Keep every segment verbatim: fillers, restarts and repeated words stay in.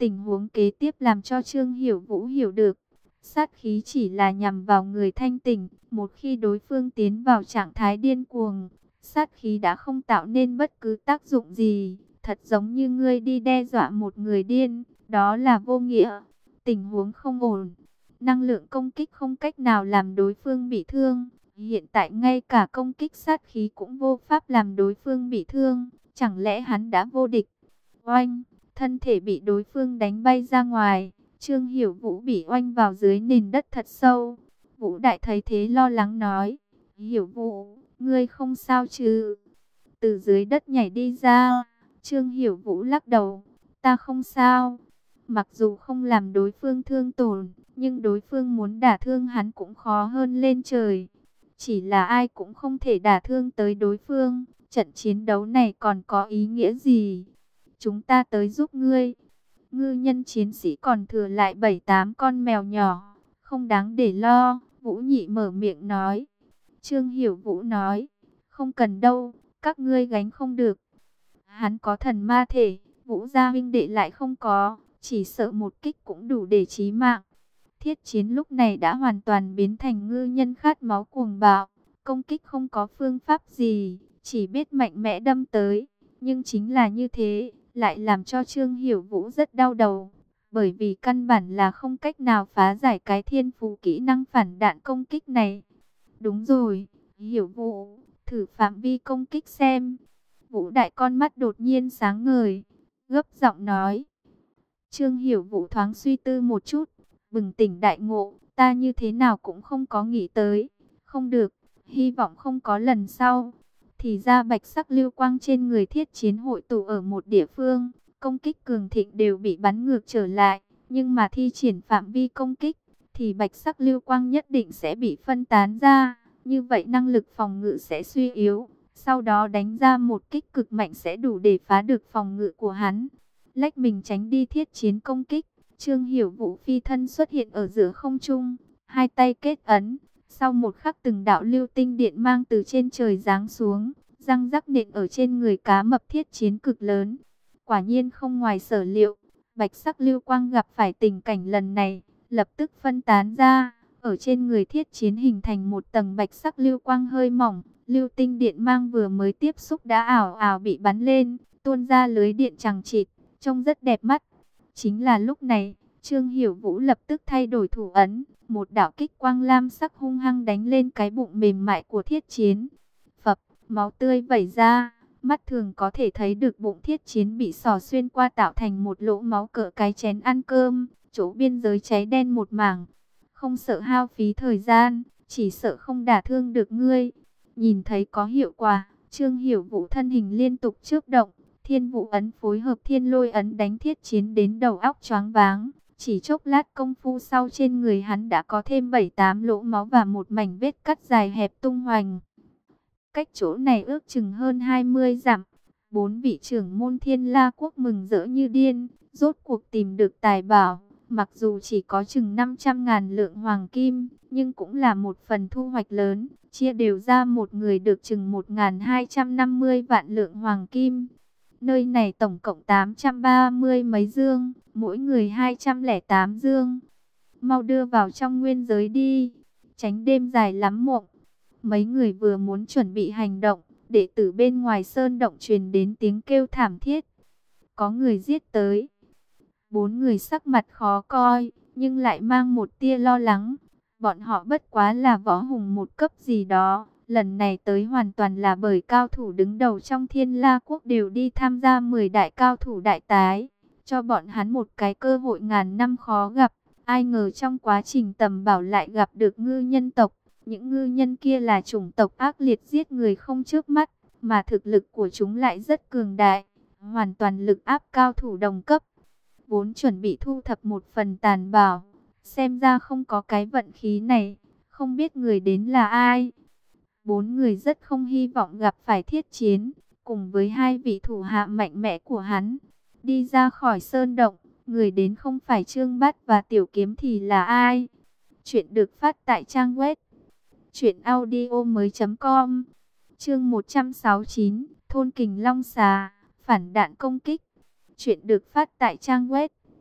Tình huống kế tiếp làm cho Trương Hiểu Vũ hiểu được, sát khí chỉ là nhằm vào người thanh tỉnh, một khi đối phương tiến vào trạng thái điên cuồng, sát khí đã không tạo nên bất cứ tác dụng gì, thật giống như ngươi đi đe dọa một người điên, đó là vô nghĩa. Tình huống không ổn, năng lượng công kích không cách nào làm đối phương bị thương, hiện tại ngay cả công kích sát khí cũng vô pháp làm đối phương bị thương, chẳng lẽ hắn đã vô địch? Oanh, thân thể bị đối phương đánh bay ra ngoài, Trương Hiểu Vũ bị oanh vào dưới nền đất thật sâu. Vũ Đại thấy thế lo lắng nói, Hiểu Vũ, ngươi không sao chứ? Từ dưới đất nhảy đi ra, Trương Hiểu Vũ lắc đầu, ta không sao. Mặc dù không làm đối phương thương tổn, nhưng đối phương muốn đả thương hắn cũng khó hơn lên trời. Chỉ là ai cũng không thể đả thương tới đối phương, trận chiến đấu này còn có ý nghĩa gì? Chúng ta tới giúp ngươi. Ngư nhân chiến sĩ còn thừa lại bảy tám con mèo nhỏ, không đáng để lo, Vũ Nhị mở miệng nói. Trương Hiểu Vũ nói, không cần đâu, các ngươi gánh không được. Hắn có thần ma thể, Vũ gia huynh đệ lại không có, chỉ sợ một kích cũng đủ để chí mạng. Thiết chiến lúc này đã hoàn toàn biến thành ngư nhân khát máu cuồng bạo, công kích không có phương pháp gì, chỉ biết mạnh mẽ đâm tới. Nhưng chính là như thế, lại làm cho Trương Hiểu Vũ rất đau đầu, bởi vì căn bản là không cách nào phá giải cái thiên phú kỹ năng phản đạn công kích này. Đúng rồi, Hiểu Vũ, thử phạm vi công kích xem. Vũ Đại con mắt đột nhiên sáng ngời, gấp giọng nói. Trương Hiểu Vũ thoáng suy tư một chút, bừng tỉnh đại ngộ, ta như thế nào cũng không có nghĩ tới. Không được, hy vọng không có lần sau. Thì ra bạch sắc lưu quang trên người thiết chiến hội tụ ở một địa phương, công kích cường thịnh đều bị bắn ngược trở lại, nhưng mà thi triển phạm vi công kích, thì bạch sắc lưu quang nhất định sẽ bị phân tán ra, như vậy năng lực phòng ngự sẽ suy yếu, sau đó đánh ra một kích cực mạnh sẽ đủ để phá được phòng ngự của hắn. Lách mình tránh đi thiết chiến công kích, Trương Hiểu Vũ phi thân xuất hiện ở giữa không trung, hai tay kết ấn. Sau một khắc từng đạo lưu tinh điện mang từ trên trời giáng xuống, răng rắc nện ở trên người cá mập thiết chiến cực lớn. Quả nhiên không ngoài sở liệu, bạch sắc lưu quang gặp phải tình cảnh lần này, lập tức phân tán ra, ở trên người thiết chiến hình thành một tầng bạch sắc lưu quang hơi mỏng, lưu tinh điện mang vừa mới tiếp xúc đã ảo ảo bị bắn lên, tuôn ra lưới điện chằng chịt, trông rất đẹp mắt. Chính là lúc này, Trương Hiểu Vũ lập tức thay đổi thủ ấn, một đạo kích quang lam sắc hung hăng đánh lên cái bụng mềm mại của thiết chiến. Phập, máu tươi vẩy ra, mắt thường có thể thấy được bụng thiết chiến bị xỏ xuyên qua tạo thành một lỗ máu cỡ cái chén ăn cơm, chỗ biên giới cháy đen một mảng. Không sợ hao phí thời gian, chỉ sợ không đả thương được ngươi. Nhìn thấy có hiệu quả, Trương Hiểu Vũ thân hình liên tục chớp động, thiên vũ ấn phối hợp thiên lôi ấn đánh thiết chiến đến đầu óc choáng váng. Chỉ chốc lát công phu sau trên người hắn đã có thêm bảy tám lỗ máu và một mảnh vết cắt dài hẹp tung hoành. Cách chỗ này ước chừng hơn hai mươi dặm. Bốn vị trưởng môn Thiên La Quốc mừng rỡ như điên, rốt cuộc tìm được tài bảo. Mặc dù chỉ có chừng năm trăm ngàn lượng hoàng kim, nhưng cũng là một phần thu hoạch lớn. Chia đều ra một người được chừng một nghìn hai trăm năm mươi vạn lượng hoàng kim. Nơi này tổng cộng tám trăm ba mươi mấy dương, mỗi người hai trăm lẻ tám dương. Mau đưa vào trong nguyên giới đi, tránh đêm dài lắm mộng. Mấy người vừa muốn chuẩn bị hành động, đệ tử bên ngoài sơn động truyền đến tiếng kêu thảm thiết. Có người giết tới. Bốn người sắc mặt khó coi, nhưng lại mang một tia lo lắng. Bọn họ bất quá là võ hùng một cấp gì đó. Lần này tới hoàn toàn là bởi cao thủ đứng đầu trong Thiên La Quốc đều đi tham gia mười đại cao thủ đại tái. Cho bọn hắn một cái cơ hội ngàn năm khó gặp. Ai ngờ trong quá trình tầm bảo lại gặp được ngư nhân tộc. Những ngư nhân kia là chủng tộc ác liệt giết người không chớp mắt. Mà thực lực của chúng lại rất cường đại. Hoàn toàn lực áp cao thủ đồng cấp. Vốn chuẩn bị thu thập một phần tàn bảo. Xem ra không có cái vận khí này. Không biết người đến là ai. Bốn người rất không hy vọng gặp phải thiết chiến, cùng với hai vị thủ hạ mạnh mẽ của hắn. Đi ra khỏi sơn động, người đến không phải Trương Bát và Tiểu Kiếm thì là ai? Chuyện được phát tại trang web truyện audio mới chấm com. Chương một trăm sáu mươi chín, Thôn Kình Long Xà, phản đạn công kích. Chuyện được phát tại trang web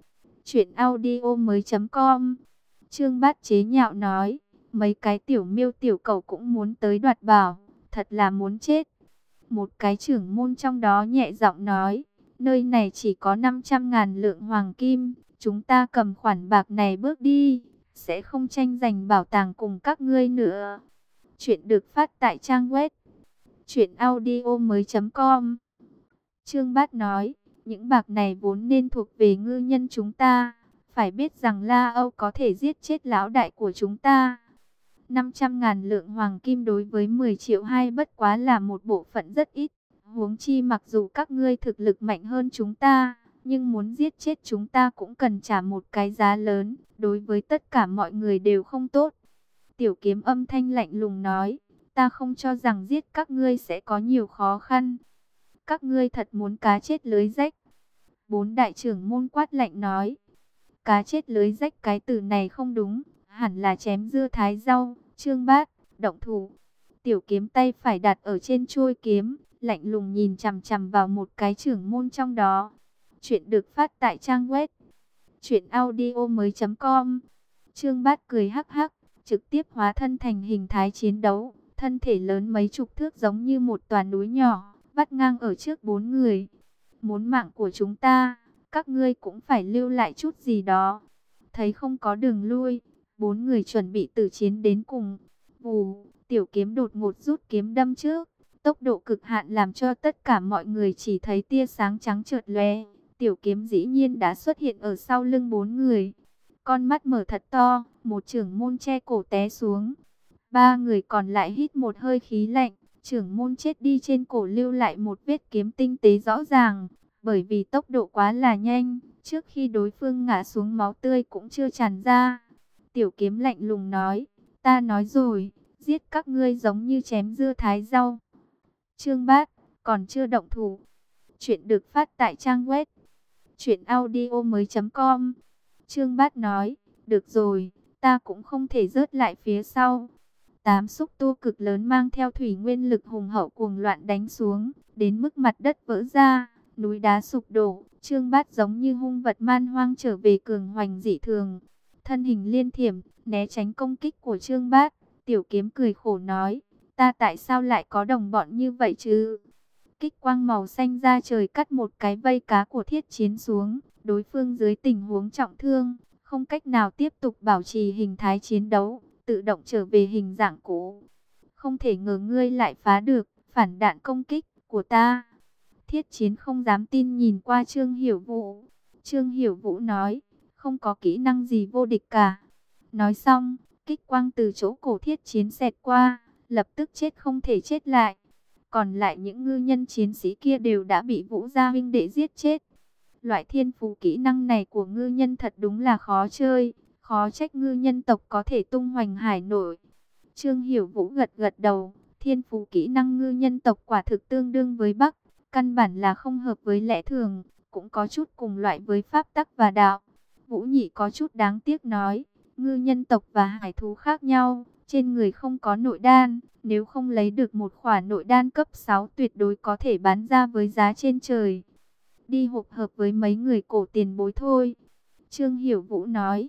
Chuyện audio mới.com. Trương Bát chế nhạo nói, mấy cái tiểu miêu tiểu cầu cũng muốn tới đoạt bảo, thật là muốn chết. Một cái trưởng môn trong đó nhẹ giọng nói, nơi này chỉ có năm trăm ngàn lượng hoàng kim, chúng ta cầm khoản bạc này bước đi, sẽ không tranh giành bảo tàng cùng các ngươi nữa. Chuyện được phát tại trang web chuyện audio mới.com. Trương Bát nói, những bạc này vốn nên thuộc về ngư nhân chúng ta, phải biết rằng La Âu có thể giết chết lão đại của chúng ta. năm trăm ngàn lượng hoàng kim đối với mười triệu hai bất quá là một bộ phận rất ít. Huống chi mặc dù các ngươi thực lực mạnh hơn chúng ta, nhưng muốn giết chết chúng ta cũng cần trả một cái giá lớn, đối với tất cả mọi người đều không tốt. Tiểu Kiếm âm thanh lạnh lùng nói, ta không cho rằng giết các ngươi sẽ có nhiều khó khăn. Các ngươi thật muốn cá chết lưới rách. Bốn đại trưởng môn quát lạnh nói, cá chết lưới rách cái từ này không đúng, hẳn là chém dưa thái rau. Trương Bát, động thủ. Tiểu Kiếm tay phải đặt ở trên chuôi kiếm, lạnh lùng nhìn chằm chằm vào một cái trưởng môn trong đó. Chuyện được phát tại trang web chuyện audio mới.com. Trương Bát cười hắc hắc, trực tiếp hóa thân thành hình thái chiến đấu, thân thể lớn mấy chục thước giống như một tòa núi nhỏ, vắt ngang ở trước bốn người. Muốn mạng của chúng ta, các ngươi cũng phải lưu lại chút gì đó. Thấy không có đường lui, bốn người chuẩn bị tử chiến đến cùng. Vù, Tiểu Kiếm đột ngột rút kiếm đâm trước, tốc độ cực hạn làm cho tất cả mọi người chỉ thấy tia sáng trắng chợt lóe. Tiểu Kiếm dĩ nhiên đã xuất hiện ở sau lưng bốn người. Con mắt mở thật to, một trưởng môn che cổ té xuống. Ba người còn lại hít một hơi khí lạnh, trưởng môn chết đi trên cổ lưu lại một vết kiếm tinh tế rõ ràng, bởi vì tốc độ quá là nhanh, trước khi đối phương ngã xuống máu tươi cũng chưa tràn ra. Tiểu Kiếm lạnh lùng nói, ta nói rồi, giết các ngươi giống như chém dưa thái rau. Trương Bát, còn chưa động thủ. Chuyện được phát tại trang web chuyện audio mới.com. Trương Bát nói, được rồi, ta cũng không thể rớt lại phía sau. Tám xúc tu cực lớn mang theo thủy nguyên lực hùng hậu cuồng loạn đánh xuống, đến mức mặt đất vỡ ra, núi đá sụp đổ. Trương Bát giống như hung vật man hoang trở về cường hoành dị thường. Thân hình liên thiểm, né tránh công kích của Trương Bát. Tiểu Kiếm cười khổ nói, ta tại sao lại có đồng bọn như vậy chứ? Kích quang màu xanh ra trời cắt một cái vây cá của Thiết Chiến xuống. Đối phương dưới tình huống trọng thương, không cách nào tiếp tục bảo trì hình thái chiến đấu, tự động trở về hình dạng cũ. Không thể ngờ ngươi lại phá được phản đạn công kích của ta. Thiết Chiến không dám tin nhìn qua Trương Hiểu Vũ. Trương Hiểu Vũ nói, không có kỹ năng gì vô địch cả. Nói xong, kích quang từ chỗ cổ Thiết Chiến xẹt qua, lập tức chết không thể chết lại. Còn lại những ngư nhân chiến sĩ kia đều đã bị Vũ gia huynh đệ giết chết. Loại thiên phú kỹ năng này của ngư nhân thật đúng là khó chơi, khó trách ngư nhân tộc có thể tung hoành hải nổi. Trương Hiểu Vũ gật gật đầu, thiên phú kỹ năng ngư nhân tộc quả thực tương đương với Bắc, căn bản là không hợp với lẽ thường, cũng có chút cùng loại với pháp tắc và đạo. Vũ Nhị có chút đáng tiếc nói, ngư nhân tộc và hải thú khác nhau, trên người không có nội đan, nếu không lấy được một khỏa nội đan cấp sáu tuyệt đối có thể bán ra với giá trên trời. Đi hộp hợp với mấy người cổ tiền bối thôi. Trương Hiểu Vũ nói.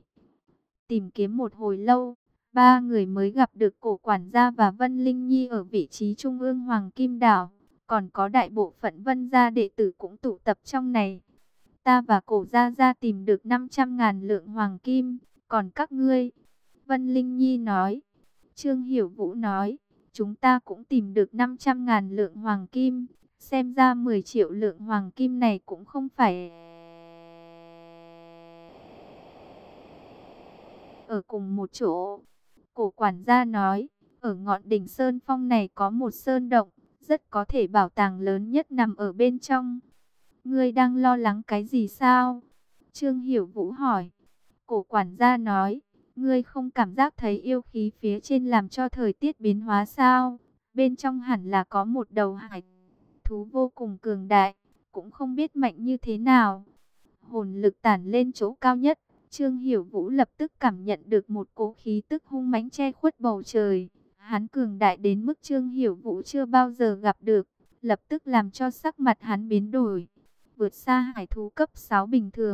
Tìm kiếm một hồi lâu, ba người mới gặp được cổ quản gia và Vân Linh Nhi ở vị trí trung ương Hoàng Kim Đảo. Còn có đại bộ phận Vân gia đệ tử cũng tụ tập trong này. Ta và cổ gia gia tìm được năm trăm ngàn lượng hoàng kim. Còn các ngươi? Vân Linh Nhi nói. Trương Hiểu Vũ nói. Chúng ta cũng tìm được năm trăm ngàn lượng hoàng kim. Xem ra mười triệu lượng hoàng kim này cũng không phải ở cùng một chỗ. Cổ quản gia nói, ở ngọn đỉnh Sơn Phong này có một sơn động, rất có thể bảo tàng lớn nhất nằm ở bên trong. Ngươi đang lo lắng cái gì sao? Trương Hiểu Vũ hỏi. Cổ quản gia nói, ngươi không cảm giác thấy yêu khí phía trên làm cho thời tiết biến hóa sao? Bên trong hẳn là có một đầu hải thú vô cùng cường đại, cũng không biết mạnh như thế nào. Hồn lực tản lên chỗ cao nhất, Trương Hiểu Vũ lập tức cảm nhận được một cỗ khí tức hung mãnh che khuất bầu trời. Hắn cường đại đến mức Trương Hiểu Vũ chưa bao giờ gặp được, lập tức làm cho sắc mặt hắn biến đổi. Vượt xa hải thú cấp sáu bình thường,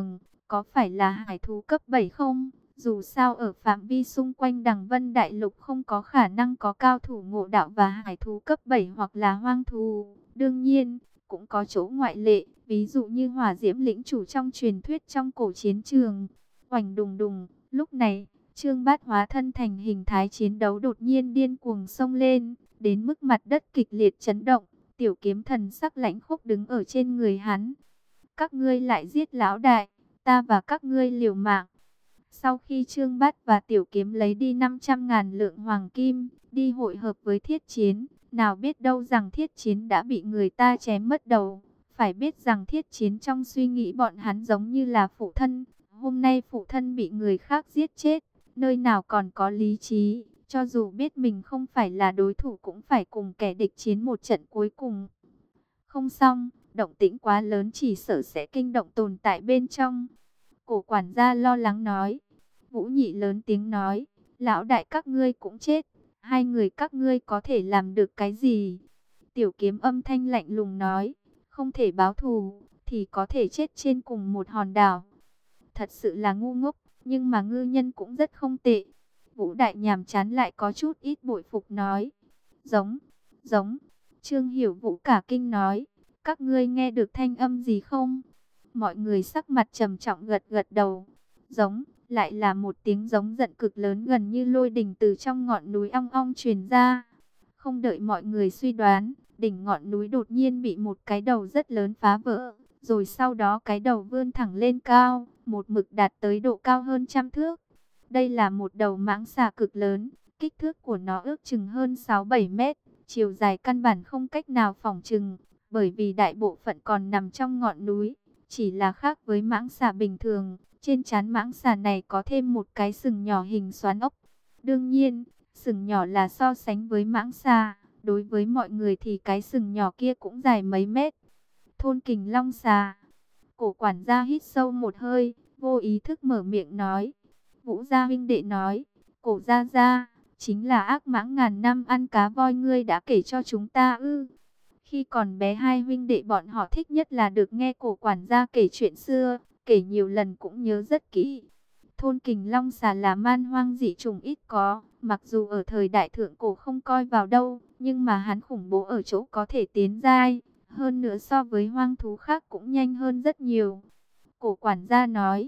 có phải là hải thú cấp bảy không? Dù sao ở phạm vi xung quanh Đằng Vân Đại Lục không có khả năng có cao thủ ngộ đạo và hải thú cấp bảy hoặc là hoang thú. Đương nhiên, cũng có chỗ ngoại lệ, ví dụ như hỏa diễm lĩnh chủ trong truyền thuyết trong cổ chiến trường. Oành đùng đùng, lúc này, Trương Bát hóa thân thành hình thái chiến đấu đột nhiên điên cuồng xông lên, đến mức mặt đất kịch liệt chấn động. Tiểu kiếm thần sắc lãnh khốc đứng ở trên người hắn. Các ngươi lại giết lão đại, ta và các ngươi liều mạng. Sau khi Trương Bát và Tiểu Kiếm lấy đi năm trăm ngàn lượng hoàng kim, đi hội hợp với Thiết Chiến, nào biết đâu rằng Thiết Chiến đã bị người ta chém mất đầu. Phải biết rằng Thiết Chiến trong suy nghĩ bọn hắn giống như là phụ thân, hôm nay phụ thân bị người khác giết chết, nơi nào còn có lý trí, cho dù biết mình không phải là đối thủ cũng phải cùng kẻ địch chiến một trận cuối cùng. Không xong, động tĩnh quá lớn chỉ sợ sẽ kinh động tồn tại bên trong. Cổ quản gia lo lắng nói. Vũ Nhị lớn tiếng nói, lão đại các ngươi cũng chết, hai người các ngươi có thể làm được cái gì? Tiểu Kiếm âm thanh lạnh lùng nói, không thể báo thù, thì có thể chết trên cùng một hòn đảo. Thật sự là ngu ngốc, nhưng mà ngư nhân cũng rất không tệ. Vũ Đại nhàm chán lại có chút ít bội phục nói, giống, giống. Trương Hiểu Vũ cả kinh nói, các ngươi nghe được thanh âm gì không? Mọi người sắc mặt trầm trọng gật gật đầu, giống. Lại là một tiếng giống giận cực lớn gần như lôi đình từ trong ngọn núi ong ong truyền ra. Không đợi mọi người suy đoán, đỉnh ngọn núi đột nhiên bị một cái đầu rất lớn phá vỡ. Rồi sau đó cái đầu vươn thẳng lên cao, một mực đạt tới độ cao hơn trăm thước. Đây là một đầu mãng xà cực lớn, kích thước của nó ước chừng hơn sáu bảy mét. Chiều dài căn bản không cách nào phỏng chừng, bởi vì đại bộ phận còn nằm trong ngọn núi. Chỉ là khác với mãng xà bình thường. Trên trán mãng xà này có thêm một cái sừng nhỏ hình xoắn ốc. Đương nhiên, sừng nhỏ là so sánh với mãng xà. Đối với mọi người thì cái sừng nhỏ kia cũng dài mấy mét. Thôn Kình Long xà. Cổ quản gia hít sâu một hơi, vô ý thức mở miệng nói. Vũ gia huynh đệ nói, cổ gia gia, chính là ác mãng ngàn năm ăn cá voi ngươi đã kể cho chúng ta ư. Khi còn bé hai huynh đệ bọn họ thích nhất là được nghe cổ quản gia kể chuyện xưa. Kể nhiều lần cũng nhớ rất kỹ. Thôn Kình Long xà là man hoang dị trùng ít có, mặc dù ở thời đại thượng cổ không coi vào đâu, nhưng mà hắn khủng bố ở chỗ có thể tiến giai, hơn nữa so với hoang thú khác cũng nhanh hơn rất nhiều. Cổ quản gia nói,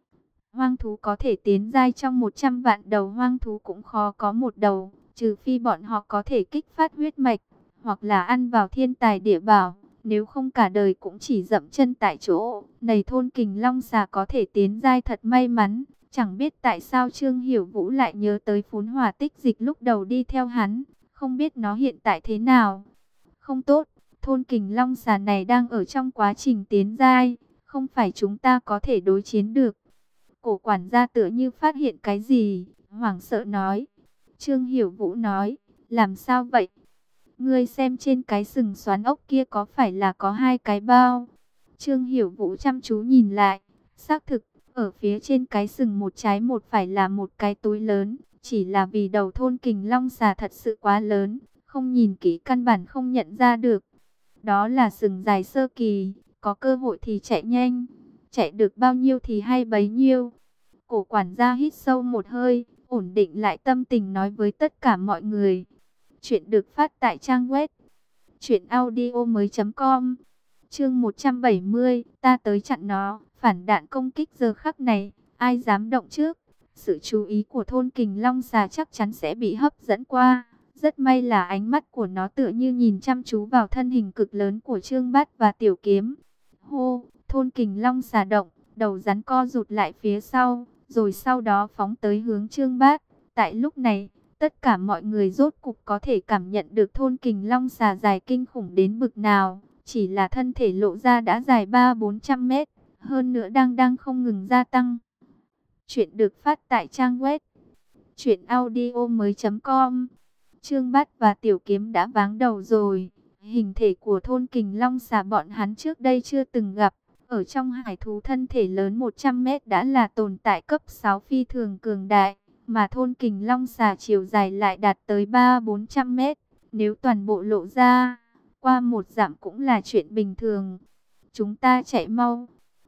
hoang thú có thể tiến giai trong một trăm vạn đầu hoang thú cũng khó có một đầu, trừ phi bọn họ có thể kích phát huyết mạch, hoặc là ăn vào thiên tài địa bảo. Nếu không cả đời cũng chỉ dậm chân tại chỗ. Này Thôn Kình Long xà có thể tiến giai thật may mắn. Chẳng biết tại sao Trương Hiểu Vũ lại nhớ tới phún hỏa tích dịch lúc đầu đi theo hắn. Không biết nó hiện tại thế nào. Không tốt, Thôn Kình Long xà này đang ở trong quá trình tiến giai. Không phải chúng ta có thể đối chiến được. Cổ quản gia tựa như phát hiện cái gì, hoảng sợ nói. Trương Hiểu Vũ nói, làm sao vậy? Ngươi xem trên cái sừng xoắn ốc kia có phải là có hai cái bao? Trương Hiểu Vũ chăm chú nhìn lại. Xác thực, ở phía trên cái sừng một trái một phải là một cái túi lớn. Chỉ là vì đầu Thôn Kình Long xà thật sự quá lớn. Không nhìn kỹ căn bản không nhận ra được. Đó là sừng dài sơ kỳ. Có cơ hội thì chạy nhanh. Chạy được bao nhiêu thì hay bấy nhiêu. Cổ quản gia hít sâu một hơi. Ổn định lại tâm tình nói với tất cả mọi người. Chuyện được phát tại trang web truyện audio mới chấm com. Chương một trăm bảy mươi, ta tới chặn nó. Phản đạn công kích giờ khắc này, ai dám động trước? Sự chú ý của Thôn Kình Long xà chắc chắn sẽ bị hấp dẫn qua. Rất may là ánh mắt của nó tựa như nhìn chăm chú vào thân hình cực lớn của Trương Bát và Tiểu Kiếm. Hô, Thôn Kình Long xà động, đầu rắn co rụt lại phía sau, rồi sau đó phóng tới hướng Trương Bát. Tại lúc này, tất cả mọi người rốt cục có thể cảm nhận được Thôn Kình Long xà dài kinh khủng đến bực nào. Chỉ là thân thể lộ ra đã dài ba bốn trăm mét, hơn nữa đang đang không ngừng gia tăng. Chuyện được phát tại trang web truyện audio mới chấm com. Trương Bát và Tiểu Kiếm đã váng đầu rồi. Hình thể của Thôn Kình Long xà bọn hắn trước đây chưa từng gặp. Ở trong hải thú thân thể lớn một trăm mét đã là tồn tại cấp sáu phi thường cường đại. Mà Thôn Kình Long xà chiều dài lại đạt tới ba bốn trăm mét. Nếu toàn bộ lộ ra, qua một dặm cũng là chuyện bình thường. Chúng ta chạy mau.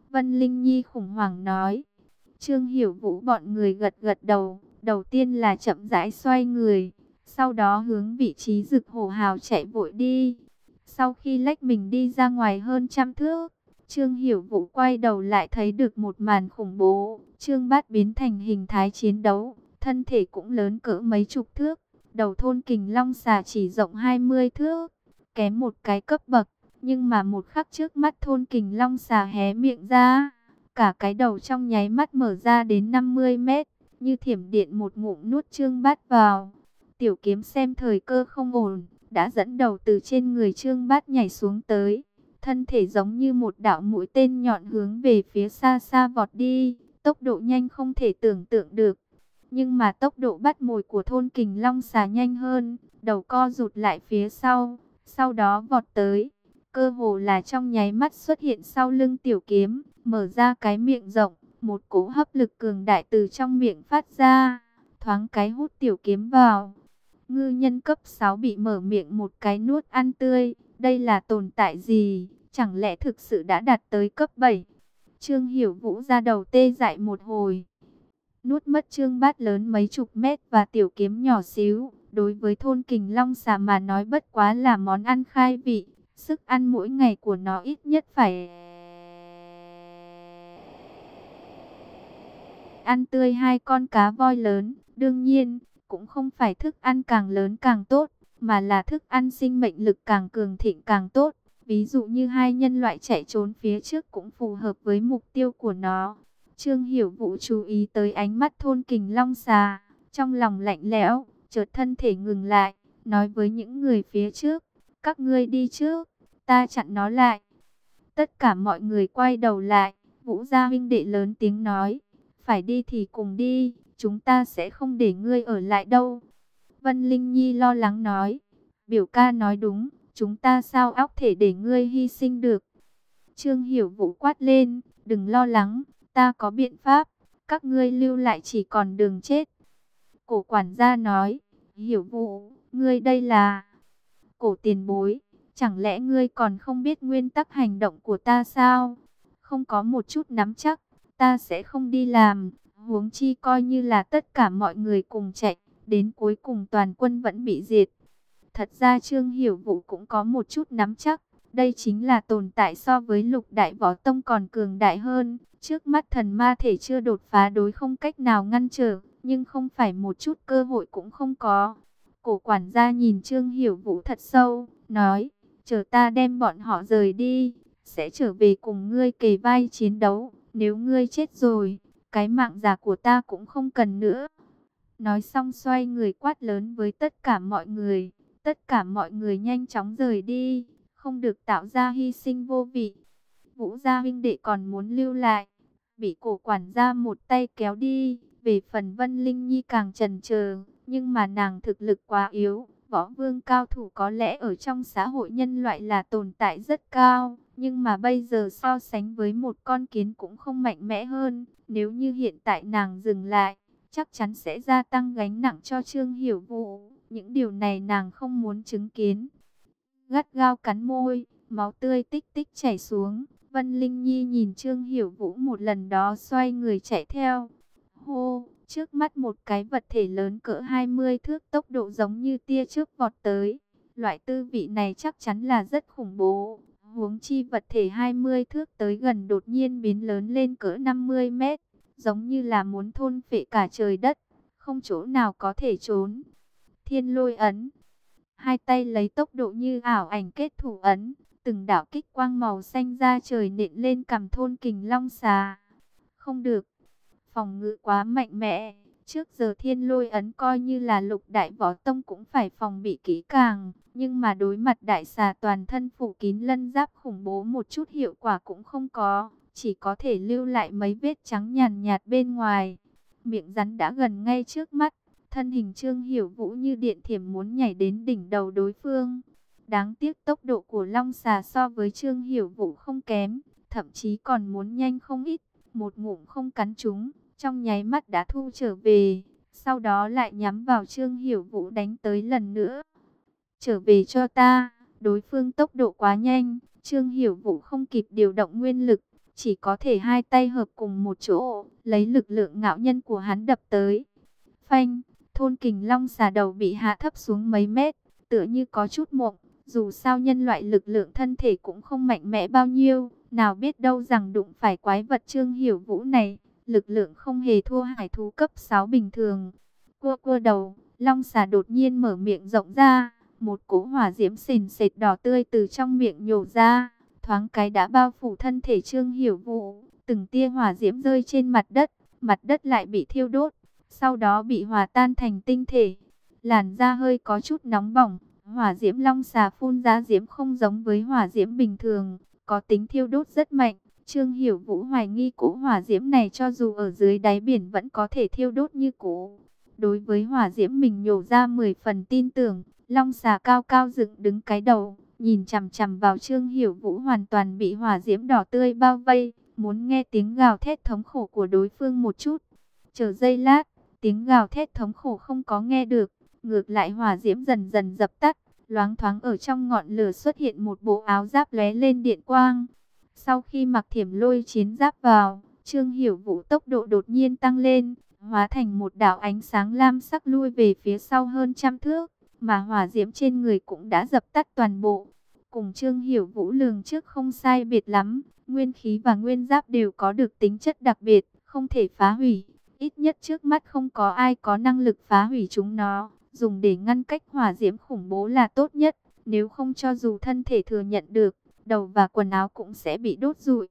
Vân Linh Nhi khủng hoảng nói. Trương Hiểu Vũ bọn người gật gật đầu, đầu tiên là chậm rãi xoay người, sau đó hướng vị trí Dực Hổ Hào chạy vội đi. Sau khi lách mình đi ra ngoài hơn trăm thước, Trương Hiểu Vũ quay đầu lại thấy được một màn khủng bố. Trương Bát biến thành hình thái chiến đấu, thân thể cũng lớn cỡ mấy chục thước, đầu thôn kình long xà chỉ rộng hai mươi thước, kém một cái cấp bậc. Nhưng mà một khắc trước mắt thôn kình long xà hé miệng ra, cả cái đầu trong nháy mắt mở ra đến năm mươi mét, như thiểm điện một ngụm nuốt Trương Bát vào. Tiểu Kiếm xem thời cơ không ổn, đã dẫn đầu từ trên người Trương Bát nhảy xuống tới, thân thể giống như một đạo mũi tên nhọn hướng về phía xa xa vọt đi, tốc độ nhanh không thể tưởng tượng được. Nhưng mà tốc độ bắt mồi của thôn kình long xà nhanh hơn, đầu co rụt lại phía sau, sau đó vọt tới, cơ hồ là trong nháy mắt xuất hiện sau lưng Tiểu Kiếm, mở ra cái miệng rộng, một cỗ hấp lực cường đại từ trong miệng phát ra, thoáng cái hút Tiểu Kiếm vào. Ngư nhân cấp sáu bị mở miệng một cái nuốt ăn tươi, đây là tồn tại gì? Chẳng lẽ thực sự đã đạt tới cấp bảy? Trương Hiểu Vũ ra đầu tê dại một hồi. Nuốt mất Trương Bát lớn mấy chục mét và Tiểu Kiếm nhỏ xíu, đối với thôn kình long xà mà nói bất quá là món ăn khai vị. Sức ăn mỗi ngày của nó ít nhất phải ăn tươi hai con cá voi lớn. Đương nhiên, cũng không phải thức ăn càng lớn càng tốt, mà là thức ăn sinh mệnh lực càng cường thịnh càng tốt. Ví dụ như hai nhân loại chạy trốn phía trước cũng phù hợp với mục tiêu của nó. Trương Hiểu Vũ chú ý tới ánh mắt thôn kình long xà, trong lòng lạnh lẽo, chợt thân thể ngừng lại, nói với những người phía trước, các ngươi đi trước, ta chặn nó lại. Tất cả mọi người quay đầu lại, Vũ gia huynh đệ lớn tiếng nói, phải đi thì cùng đi, chúng ta sẽ không để ngươi ở lại đâu. Vân Linh Nhi lo lắng nói, biểu ca nói đúng, chúng ta sao óc thể để ngươi hy sinh được. Trương Hiểu Vũ quát lên, đừng lo lắng, ta có biện pháp, các ngươi lưu lại chỉ còn đường chết. Cổ quản gia nói, Hiểu Vũ, ngươi đây là... Cổ tiền bối, chẳng lẽ ngươi còn không biết nguyên tắc hành động của ta sao? Không có một chút nắm chắc, ta sẽ không đi làm, huống chi coi như là tất cả mọi người cùng chạy, đến cuối cùng toàn quân vẫn bị diệt. Thật ra Trương Hiểu Vũ cũng có một chút nắm chắc, đây chính là tồn tại so với Lục Đại Võ Tông còn cường đại hơn. Trước mắt thần ma thể chưa đột phá đối không cách nào ngăn trở, nhưng không phải một chút cơ hội cũng không có. Cổ quản gia nhìn Trương Hiểu Vũ thật sâu, nói, chờ ta đem bọn họ rời đi, sẽ trở về cùng ngươi kề vai chiến đấu. Nếu ngươi chết rồi, cái mạng già của ta cũng không cần nữa. Nói xong xoay người quát lớn với tất cả mọi người, tất cả mọi người nhanh chóng rời đi, không được tạo ra hy sinh vô vị. Vũ gia huynh đệ còn muốn lưu lại, bị cổ quản gia một tay kéo đi. Về phần Vân Linh Nhi càng chần chờ, nhưng mà nàng thực lực quá yếu. Võ vương cao thủ có lẽ ở trong xã hội nhân loại là tồn tại rất cao, nhưng mà bây giờ so sánh với một con kiến cũng không mạnh mẽ hơn. Nếu như hiện tại nàng dừng lại, chắc chắn sẽ gia tăng gánh nặng cho Trương Hiểu Vũ. Những điều này nàng không muốn chứng kiến. Gắt gao cắn môi, máu tươi tích tích chảy xuống. Vân Linh Nhi nhìn Trương Hiểu Vũ một lần đó xoay người chạy theo. Hô, trước mắt một cái vật thể lớn cỡ hai mươi thước tốc độ giống như tia chớp vọt tới. Loại tư vị này chắc chắn là rất khủng bố. Huống chi vật thể hai mươi thước tới gần đột nhiên biến lớn lên cỡ năm mươi mét. Giống như là muốn thôn phệ cả trời đất, không chỗ nào có thể trốn. Thiên lôi ấn. Hai tay lấy tốc độ như ảo ảnh kết thủ ấn. Từng đạo kích quang màu xanh ra trời nện lên cằm thôn kình long xà. Không được. Phòng ngự quá mạnh mẽ. Trước giờ thiên lôi ấn coi như là Lục Đại Võ Tông cũng phải phòng bị kỹ càng. Nhưng mà đối mặt đại xà toàn thân phủ kín lân giáp khủng bố một chút hiệu quả cũng không có. Chỉ có thể lưu lại mấy vết trắng nhàn nhạt bên ngoài. Miệng rắn đã gần ngay trước mắt. Thân hình Trương Hiểu Vũ như điện thiểm muốn nhảy đến đỉnh đầu đối phương. Đáng tiếc tốc độ của long xà so với Trương Hiểu Vũ không kém. Thậm chí còn muốn nhanh không ít. Một ngụm không cắn trúng, trong nháy mắt đã thu trở về. Sau đó lại nhắm vào Trương Hiểu Vũ đánh tới lần nữa. Trở về cho ta, đối phương tốc độ quá nhanh. Trương Hiểu Vũ không kịp điều động nguyên lực, chỉ có thể hai tay hợp cùng một chỗ, lấy lực lượng ngạo nhân của hắn đập tới. Phanh, thôn kình long xà đầu bị hạ thấp xuống mấy mét, tựa như có chút mộng. Dù sao nhân loại lực lượng thân thể cũng không mạnh mẽ bao nhiêu, nào biết đâu rằng đụng phải quái vật Trương Hiểu Vũ này, lực lượng không hề thua hải thú cấp sáu bình thường. Cua cua đầu, long xà đột nhiên mở miệng rộng ra, một cỗ hỏa diễm sền sệt đỏ tươi từ trong miệng nhổ ra, thoáng cái đã bao phủ thân thể Trương Hiểu Vũ, từng tia hỏa diễm rơi trên mặt đất, mặt đất lại bị thiêu đốt, sau đó bị hòa tan thành tinh thể. Làn da hơi có chút nóng bỏng, hỏa diễm long xà phun ra diễm không giống với hỏa diễm bình thường, có tính thiêu đốt rất mạnh. Trương Hiểu Vũ hoài nghi cỗ hỏa diễm này cho dù ở dưới đáy biển vẫn có thể thiêu đốt như cũ. Đối với hỏa diễm mình nhổ ra mười phần tin tưởng, long xà cao cao dựng đứng cái đầu, nhìn chằm chằm vào Trương Hiểu Vũ hoàn toàn bị hỏa diễm đỏ tươi bao vây, muốn nghe tiếng gào thét thống khổ của đối phương một chút. Chờ giây lát, tiếng gào thét thống khổ không có nghe được, ngược lại hỏa diễm dần dần dập tắt, loáng thoáng ở trong ngọn lửa xuất hiện một bộ áo giáp lóe lên điện quang. Sau khi mặc Thiểm Lôi chiến giáp vào, Trương Hiểu Vũ tốc độ đột nhiên tăng lên, hóa thành một đạo ánh sáng lam sắc lui về phía sau hơn trăm thước, mà hỏa diễm trên người cũng đã dập tắt toàn bộ. Cùng Trương Hiểu Vũ lường trước không sai biệt lắm, nguyên khí và nguyên giáp đều có được tính chất đặc biệt, không thể phá hủy. Ít nhất trước mắt không có ai có năng lực phá hủy chúng nó, dùng để ngăn cách hỏa diễm khủng bố là tốt nhất, nếu không cho dù thân thể thừa nhận được, đầu và quần áo cũng sẽ bị đốt rụi.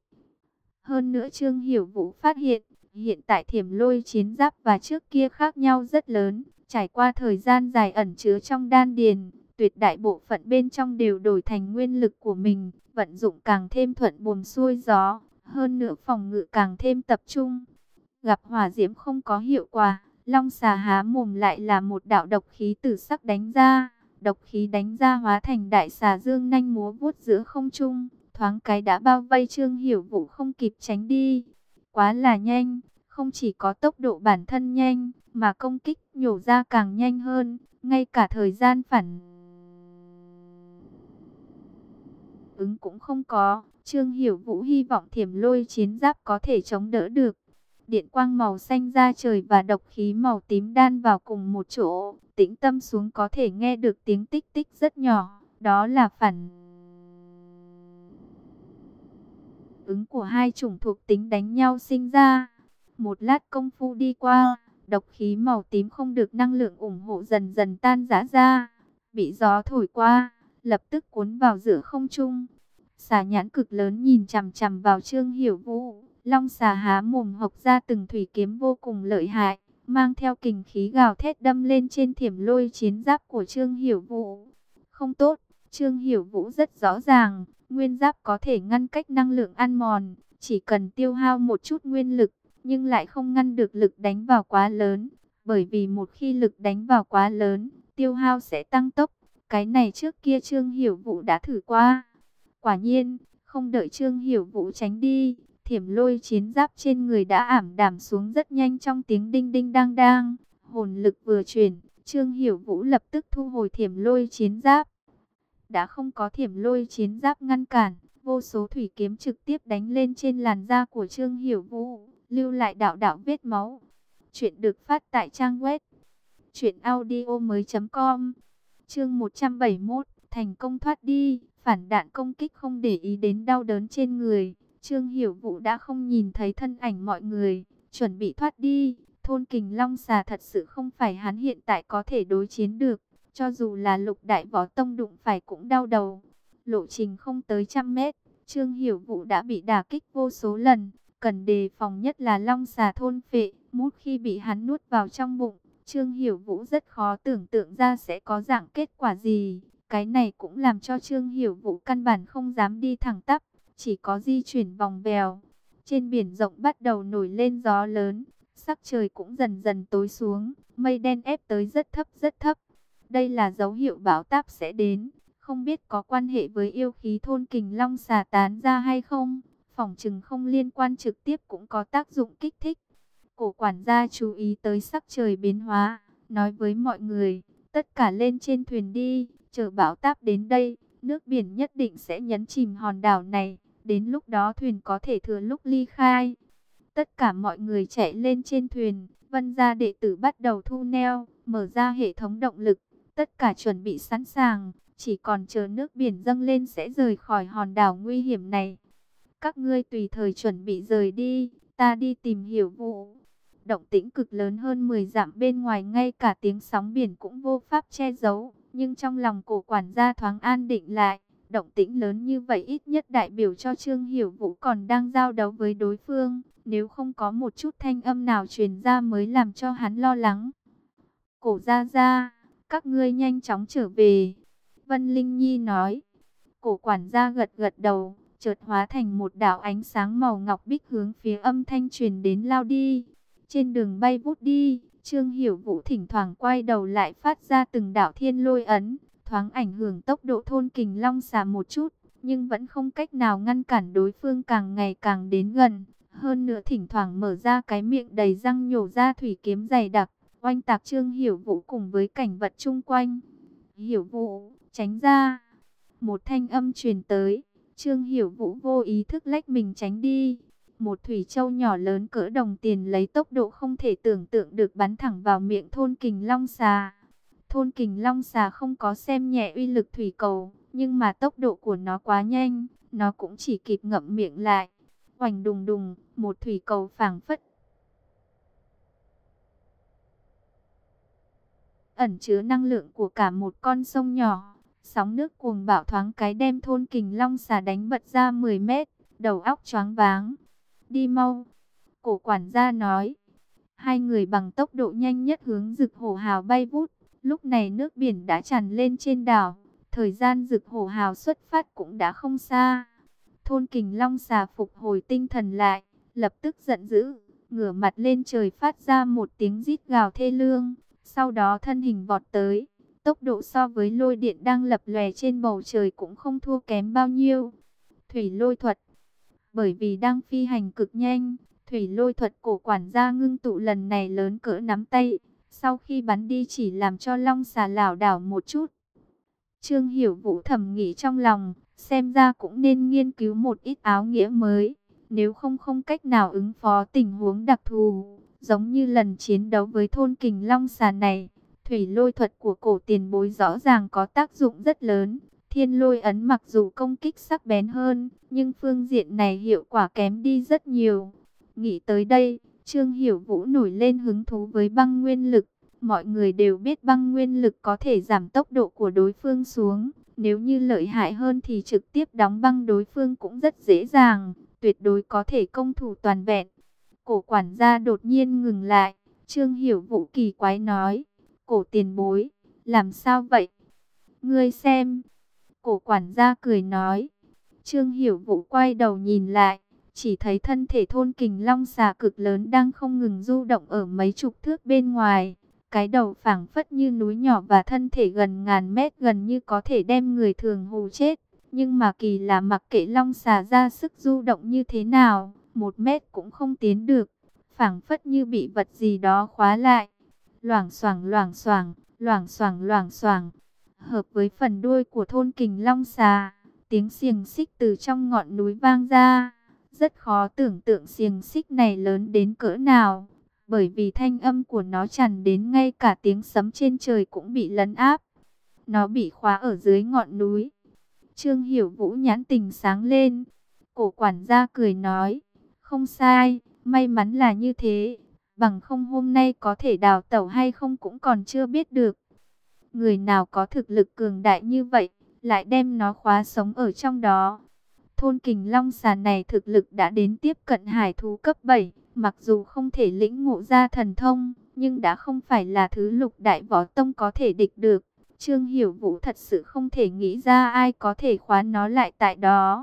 Hơn nữa Trương Hiểu Vũ phát hiện, hiện tại Thiểm Lôi chiến giáp và trước kia khác nhau rất lớn, trải qua thời gian dài ẩn chứa trong đan điền, tuyệt đại bộ phận bên trong đều đổi thành nguyên lực của mình, vận dụng càng thêm thuận buồm xuôi gió, hơn nữa phòng ngự càng thêm tập trung. Gặp hỏa diễm không có hiệu quả, long xà há mồm lại là một đạo độc khí tử sắc đánh ra, độc khí đánh ra hóa thành đại xà dương nanh múa vuốt giữa không trung, thoáng cái đã bao vây Trương Hiểu Vũ không kịp tránh đi. Quá là nhanh, không chỉ có tốc độ bản thân nhanh, mà công kích nhổ ra càng nhanh hơn, ngay cả thời gian phản ứng cũng không có. Trương Hiểu Vũ hy vọng Thiểm Lôi chiến giáp có thể chống đỡ được. Điện quang màu xanh ra trời và độc khí màu tím đan vào cùng một chỗ, tĩnh tâm xuống có thể nghe được tiếng tích tích rất nhỏ, đó là phản ứng của hai chủng thuộc tính đánh nhau sinh ra. Một lát công phu đi qua, độc khí màu tím không được năng lượng ủng hộ dần dần tan rã ra, bị gió thổi qua, lập tức cuốn vào giữa không trung. Xà nhãn cực lớn nhìn chằm chằm vào Trương Hiểu Vũ, long xà há mồm hộc ra từng thủy kiếm vô cùng lợi hại, mang theo kình khí gào thét đâm lên trên Thiểm Lôi chiến giáp của Trương Hiểu Vũ. Không tốt, Trương Hiểu Vũ rất rõ ràng, nguyên giáp có thể ngăn cách năng lượng ăn mòn, chỉ cần tiêu hao một chút nguyên lực, nhưng lại không ngăn được lực đánh vào quá lớn, bởi vì một khi lực đánh vào quá lớn, tiêu hao sẽ tăng tốc. Cái này trước kia Trương Hiểu Vũ đã thử qua. Quả nhiên, không đợi Trương Hiểu Vũ tránh đi, Thiểm Lôi chiến giáp trên người đã ảm đạm xuống rất nhanh trong tiếng đinh đinh đang đang. Hồn lực vừa chuyển, Trương Hiểu Vũ lập tức thu hồi Thiểm Lôi chiến giáp. Đã không có Thiểm Lôi chiến giáp ngăn cản, vô số thủy kiếm trực tiếp đánh lên trên làn da của Trương Hiểu Vũ, lưu lại đạo đạo vết máu. Chuyện được phát tại trang web truyện audio mới chấm com. Chương một trăm bảy mươi mốt, thành công thoát đi, phản đạn công kích không để ý đến đau đớn trên người. Trương Hiểu Vũ đã không nhìn thấy thân ảnh mọi người, chuẩn bị thoát đi. Thôn kình long xà thật sự không phải hắn hiện tại có thể đối chiến được, cho dù là Lục Đại Võ Tông đụng phải cũng đau đầu. Lộ trình không tới trăm mét, Trương Hiểu Vũ đã bị đả kích vô số lần, cần đề phòng nhất là long xà thôn phệ, một khi bị hắn nuốt vào trong bụng, Trương Hiểu Vũ rất khó tưởng tượng ra sẽ có dạng kết quả gì. Cái này cũng làm cho Trương Hiểu Vũ căn bản không dám đi thẳng tắp, chỉ có di chuyển vòng vèo. Trên biển rộng bắt đầu nổi lên gió lớn, sắc trời cũng dần dần tối xuống, mây đen ép tới rất thấp rất thấp. Đây là dấu hiệu bão táp sẽ đến, không biết có quan hệ với yêu khí thôn kình long xà tán ra hay không. Phỏng chừng không liên quan trực tiếp cũng có tác dụng kích thích. Cổ quản gia chú ý tới sắc trời biến hóa, nói với mọi người, tất cả lên trên thuyền đi, chờ bão táp đến đây, nước biển nhất định sẽ nhấn chìm hòn đảo này, Đến lúc đó thuyền có thể thừa lúc ly khai. Tất cả mọi người chạy lên trên thuyền. Vân gia đệ tử bắt đầu thu neo, mở ra hệ thống động lực. Tất cả chuẩn bị sẵn sàng, chỉ còn chờ nước biển dâng lên sẽ rời khỏi hòn đảo nguy hiểm này. Các ngươi tùy thời chuẩn bị rời đi, ta đi tìm hiểu vụ. Động tĩnh cực lớn hơn mười dặm bên ngoài, ngay cả tiếng sóng biển cũng vô pháp che giấu. Nhưng trong lòng cổ quản gia thoáng an định lại. Động tĩnh lớn như vậy ít nhất đại biểu cho Trương Hiểu Vũ còn đang giao đấu với đối phương. Nếu không có một chút thanh âm nào truyền ra mới làm cho hắn lo lắng. Cổ gia gia, các ngươi nhanh chóng trở về. Vân Linh Nhi nói. Cổ quản gia gật gật đầu, chợt hóa thành một đạo ánh sáng màu ngọc bích hướng phía âm thanh truyền đến lao đi. Trên đường bay vút đi, Trương Hiểu Vũ thỉnh thoảng quay đầu lại phát ra từng đạo thiên lôi ấn, thoáng ảnh hưởng tốc độ thôn kình long xà một chút, nhưng vẫn không cách nào ngăn cản đối phương càng ngày càng đến gần. Hơn nữa thỉnh thoảng mở ra cái miệng đầy răng nhổ ra thủy kiếm dày đặc, oanh tạc Trương Hiểu Vũ cùng với cảnh vật chung quanh. Hiểu Vũ, tránh ra. Một thanh âm truyền tới, Trương Hiểu Vũ vô ý thức lách mình tránh đi. Một thủy châu nhỏ lớn cỡ đồng tiền lấy tốc độ không thể tưởng tượng được bắn thẳng vào miệng thôn kình long xà. Thôn kình long xà không có xem nhẹ uy lực thủy cầu, nhưng mà tốc độ của nó quá nhanh, nó cũng chỉ kịp ngậm miệng lại. Oành đùng đùng, một thủy cầu phảng phất ẩn chứa năng lượng của cả một con sông nhỏ. Sóng nước cuồng bạo thoáng cái đem thôn kình long xà đánh bật ra mười mét, đầu óc choáng váng. Đi mau, cổ quản gia nói. Hai người bằng tốc độ nhanh nhất hướng Dực Hổ Hào bay vút. Lúc này nước biển đã tràn lên trên đảo. Thời gian Dực Hổ Hào xuất phát cũng đã không xa. Thôn kình long xà phục hồi tinh thần lại, lập tức giận dữ, ngửa mặt lên trời phát ra một tiếng rít gào thê lương. Sau đó thân hình vọt tới. Tốc độ so với lôi điện đang lập lòe trên bầu trời cũng không thua kém bao nhiêu. Thủy lôi thuật. Bởi vì đang phi hành cực nhanh, thủy lôi thuật cổ quản gia ngưng tụ lần này lớn cỡ nắm tay. Sau khi bắn đi chỉ làm cho long xà lảo đảo một chút. Trương Hiểu Vũ thầm nghĩ trong lòng, xem ra cũng nên nghiên cứu một ít áo nghĩa mới. Nếu không không cách nào ứng phó tình huống đặc thù, giống như lần chiến đấu với thôn kình long xà này. Thủy lôi thuật của cổ tiền bối rõ ràng có tác dụng rất lớn. Thiên lôi ấn mặc dù công kích sắc bén hơn, nhưng phương diện này hiệu quả kém đi rất nhiều. Nghĩ tới đây, Trương Hiểu Vũ nổi lên hứng thú với băng nguyên lực. Mọi người đều biết băng nguyên lực có thể giảm tốc độ của đối phương xuống. Nếu như lợi hại hơn thì trực tiếp đóng băng đối phương cũng rất dễ dàng, tuyệt đối có thể công thủ toàn vẹn. Cổ quản gia đột nhiên ngừng lại, Trương Hiểu Vũ kỳ quái nói. Cổ tiền bối, làm sao vậy? Ngươi xem. Cổ quản gia cười nói. Trương Hiểu Vũ quay đầu nhìn lại, chỉ thấy thân thể thôn kình long xà cực lớn đang không ngừng du động ở mấy chục thước bên ngoài. Cái đầu phảng phất như núi nhỏ và thân thể gần ngàn mét, gần như có thể đem người thường hù chết. Nhưng mà kỳ là mặc kệ long xà ra sức du động như thế nào, một mét cũng không tiến được. Phảng phất như bị vật gì đó khóa lại. Loảng xoảng loảng xoảng, loảng xoảng loảng xoảng. Hợp với phần đuôi của thôn kình long xà, tiếng xiềng xích từ trong ngọn núi vang ra. Rất khó tưởng tượng xiềng xích này lớn đến cỡ nào, bởi vì thanh âm của nó tràn đến ngay cả tiếng sấm trên trời cũng bị lấn áp. Nó bị khóa ở dưới ngọn núi. Trương Hiểu Vũ nhãn tình sáng lên. Cổ quản gia cười nói, không sai, may mắn là như thế. Bằng không hôm nay có thể đào tẩu hay không cũng còn chưa biết được. Người nào có thực lực cường đại như vậy, lại đem nó khóa sống ở trong đó. Thôn kình long xà này thực lực đã đến tiếp cận hải thú cấp bảy. Mặc dù không thể lĩnh ngộ ra thần thông, nhưng đã không phải là thứ lục đại võ tông có thể địch được. Trương Hiểu Vũ thật sự không thể nghĩ ra ai có thể khóa nó lại tại đó.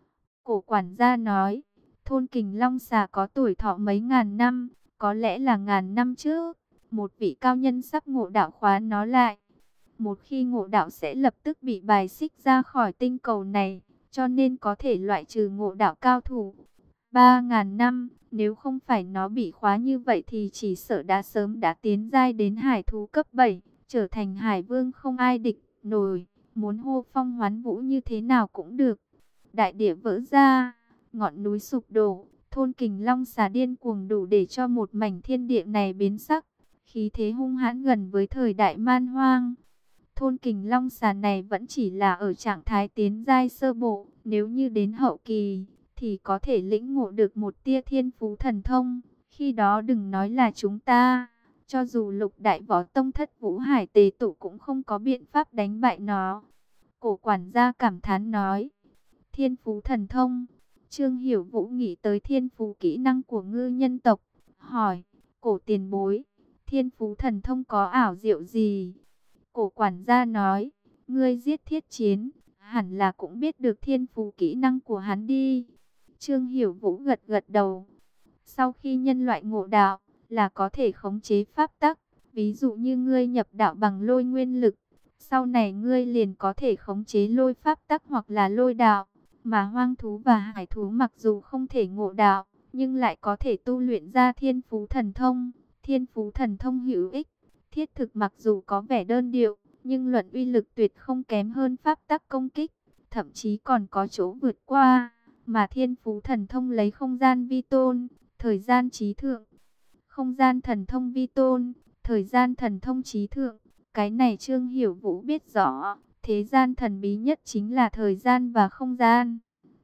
Cổ quản gia nói, thôn kình long xà có tuổi thọ mấy ngàn năm, có lẽ là ngàn năm trước. Một vị cao nhân sắp ngộ đạo khóa nó lại. Một khi ngộ đạo sẽ lập tức bị bài xích ra khỏi tinh cầu này, cho nên có thể loại trừ ngộ đạo cao thủ. Ba ngàn năm, nếu không phải nó bị khóa như vậy thì chỉ sợ đã sớm đã tiến giai đến hải thú cấp bảy, trở thành hải vương không ai địch nổi, muốn hô phong hoán vũ như thế nào cũng được. đại địa vỡ ra, ngọn núi sụp đổ, thôn Kình Long xà điên cuồng đủ để cho một mảnh thiên địa này biến sắc, khí thế hung hãn gần với thời đại man hoang. Thôn Kình Long xà này vẫn chỉ là ở trạng thái tiến giai sơ bộ, nếu như đến hậu kỳ thì có thể lĩnh ngộ được một tia thiên phú thần thông, khi đó đừng nói là chúng ta, cho dù lục đại võ tông thất vũ hải tề tụ cũng không có biện pháp đánh bại nó. Cổ quản gia cảm thán nói, thiên phú thần thông. Trương Hiểu Vũ nghĩ tới thiên phú kỹ năng của ngư nhân tộc, hỏi, cổ tiền bối, thiên phú thần thông có ảo diệu gì? Cổ quản gia nói, ngươi giết thiết chiến, hẳn là cũng biết được thiên phú kỹ năng của hắn đi. Trương Hiểu Vũ gật gật đầu. Sau khi nhân loại ngộ đạo, là có thể khống chế pháp tắc, ví dụ như ngươi nhập đạo bằng lôi nguyên lực, sau này ngươi liền có thể khống chế lôi pháp tắc hoặc là lôi đạo. Mà hoang thú và hải thú mặc dù không thể ngộ đạo, nhưng lại có thể tu luyện ra thiên phú thần thông. Thiên phú thần thông hữu ích, thiết thực mặc dù có vẻ đơn điệu, nhưng luận uy lực tuyệt không kém hơn pháp tắc công kích, thậm chí còn có chỗ vượt qua. Mà thiên phú thần thông lấy không gian vi tôn, thời gian trí thượng. Không gian thần thông vi tôn, thời gian thần thông trí thượng. Cái này Trương Hiểu Vũ biết rõ. Thế gian thần bí nhất chính là thời gian và không gian.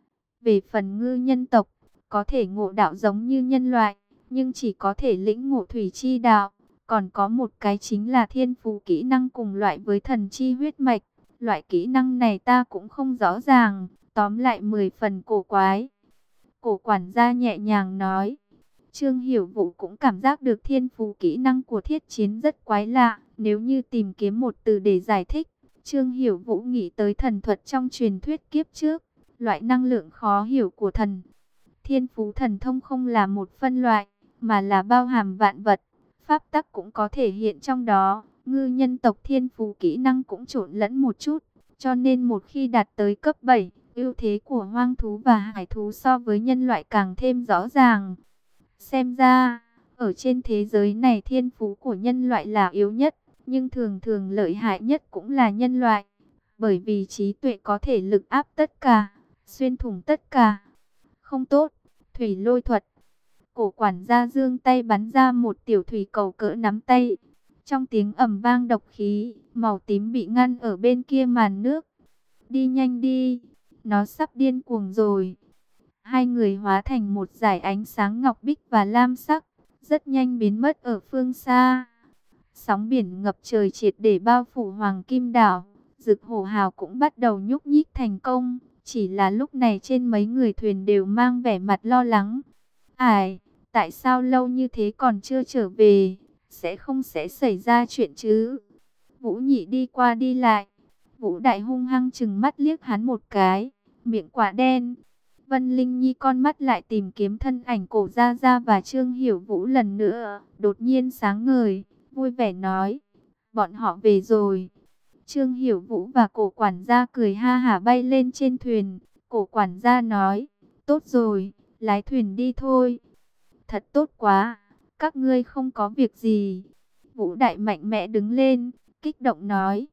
Về phần ngư nhân tộc, có thể ngộ đạo giống như nhân loại, nhưng chỉ có thể lĩnh ngộ thủy chi đạo. Còn có một cái chính là thiên phú kỹ năng cùng loại với thần chi huyết mạch. Loại kỹ năng này ta cũng không rõ ràng, tóm lại mười phần cổ quái. Cổ quản gia nhẹ nhàng nói. Trương Hiểu Vũ cũng cảm giác được thiên phú kỹ năng của thiết chiến rất quái lạ. Nếu như tìm kiếm một từ để giải thích, Trương Hiểu Vũ nghĩ tới thần thuật trong truyền thuyết kiếp trước, loại năng lượng khó hiểu của thần. Thiên phú thần thông không là một phân loại, mà là bao hàm vạn vật, pháp tắc cũng có thể hiện trong đó. Ngư nhân tộc thiên phú kỹ năng cũng trộn lẫn một chút, cho nên một khi đạt tới cấp bảy, ưu thế của hoang thú và hải thú so với nhân loại càng thêm rõ ràng. Xem ra, ở trên thế giới này thiên phú của nhân loại là yếu nhất, nhưng thường thường lợi hại nhất cũng là nhân loại, bởi vì trí tuệ có thể lực áp tất cả, xuyên thủng tất cả. Không tốt, thủy lôi thuật. Cổ quản gia giương tay bắn ra một tiểu thủy cầu cỡ nắm tay. Trong tiếng ầm vang độc khí, màu tím bị ngăn ở bên kia màn nước. Đi nhanh đi, nó sắp điên cuồng rồi. Hai người hóa thành một dải ánh sáng ngọc bích và lam sắc, rất nhanh biến mất ở phương xa. Sóng biển ngập trời triệt để bao phủ Hoàng Kim Đảo, Dực Hổ Hào cũng bắt đầu nhúc nhích thành công, chỉ là lúc này trên mấy người thuyền đều mang vẻ mặt lo lắng. Ải, tại sao lâu như thế còn chưa trở về, sẽ không sẽ xảy ra chuyện chứ? Vũ Nhị đi qua đi lại, Vũ Đại hung hăng chừng mắt liếc hắn một cái, miệng quả đen. Vân Linh Nhi con mắt lại tìm kiếm thân ảnh Cổ Gia Gia và Trương Hiểu Vũ lần nữa, đột nhiên sáng ngời, vui vẻ nói, bọn họ về rồi. Trương Hiểu Vũ và Cổ quản gia cười ha hả bay lên trên thuyền. Cổ quản gia nói, tốt rồi, lái thuyền đi thôi. Thật tốt quá, các ngươi không có việc gì. Vũ Đại mạnh mẽ đứng lên, kích động nói.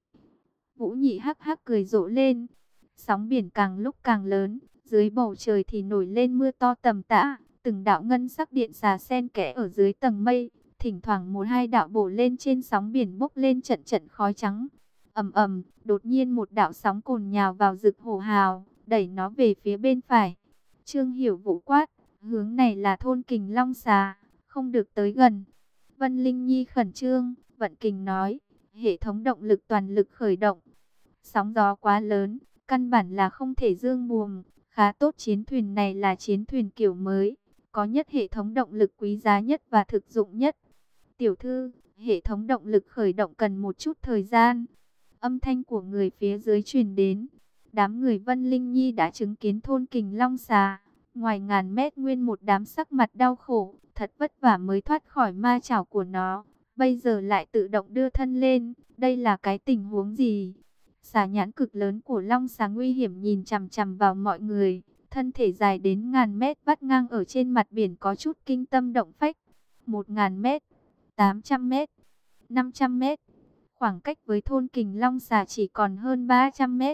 Vũ Nhị hắc hắc cười rộ lên. Sóng biển càng lúc càng lớn, dưới bầu trời thì nổi lên mưa to tầm tã. Từng đạo ngân sắc điện xà xen kẽ ở dưới tầng mây, thỉnh thoảng một hai đạo bổ lên trên sóng biển bốc lên trận trận khói trắng. Ầm ầm, đột nhiên một đạo sóng cồn nhào vào Dực Hổ Hào, đẩy nó về phía bên phải. Trương Hiểu Vũ quát, hướng này là thôn Kình Long xà, không được tới gần. Vân Linh Nhi khẩn trương, vận kình nói, hệ thống động lực toàn lực khởi động. Sóng gió quá lớn, căn bản là không thể dương buồm. Khá tốt, chiến thuyền này là chiến thuyền kiểu mới, có nhất hệ thống động lực quý giá nhất và thực dụng nhất. Tiểu thư, hệ thống động lực khởi động cần một chút thời gian. Âm thanh của người phía dưới truyền đến. Đám người Vân Linh Nhi đã chứng kiến thôn Kình Long xà. Ngoài ngàn mét nguyên một đám sắc mặt đau khổ, thật vất vả mới thoát khỏi ma chảo của nó. Bây giờ lại tự động đưa thân lên, đây là cái tình huống gì? Xà nhãn cực lớn của Long xà nguy hiểm nhìn chằm chằm vào mọi người. Thân thể dài đến ngàn mét vắt ngang ở trên mặt biển có chút kinh tâm động phách. Một ngàn mét, tám trăm mét, năm trăm mét. Khoảng cách với thôn Kình Long xà chỉ còn hơn ba trăm mét.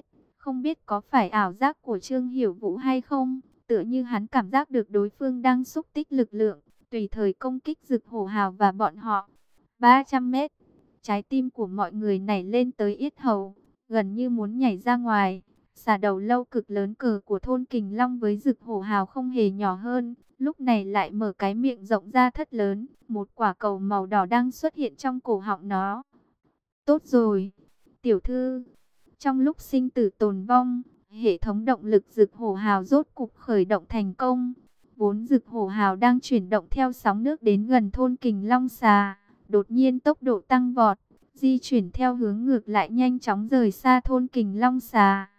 Không biết có phải ảo giác của Trương Hiểu Vũ hay không, tựa như hắn cảm giác được đối phương đang xúc tích lực lượng, tùy thời công kích Dực Hổ Hào và bọn họ. ba trăm mét, trái tim của mọi người nảy lên tới yết hầu, gần như muốn nhảy ra ngoài. Xà đầu lâu cực lớn cờ của thôn Kình Long với Dực Hổ Hào không hề nhỏ hơn, lúc này lại mở cái miệng rộng ra thất lớn, một quả cầu màu đỏ đang xuất hiện trong cổ họng nó. Tốt rồi, tiểu thư. Trong lúc sinh tử tồn vong, hệ thống động lực Dực Hổ Hào rốt cục khởi động thành công. Vốn Dực Hổ Hào đang chuyển động theo sóng nước đến gần thôn Kình Long Xà, đột nhiên tốc độ tăng vọt, di chuyển theo hướng ngược lại nhanh chóng rời xa thôn Kình Long Xà.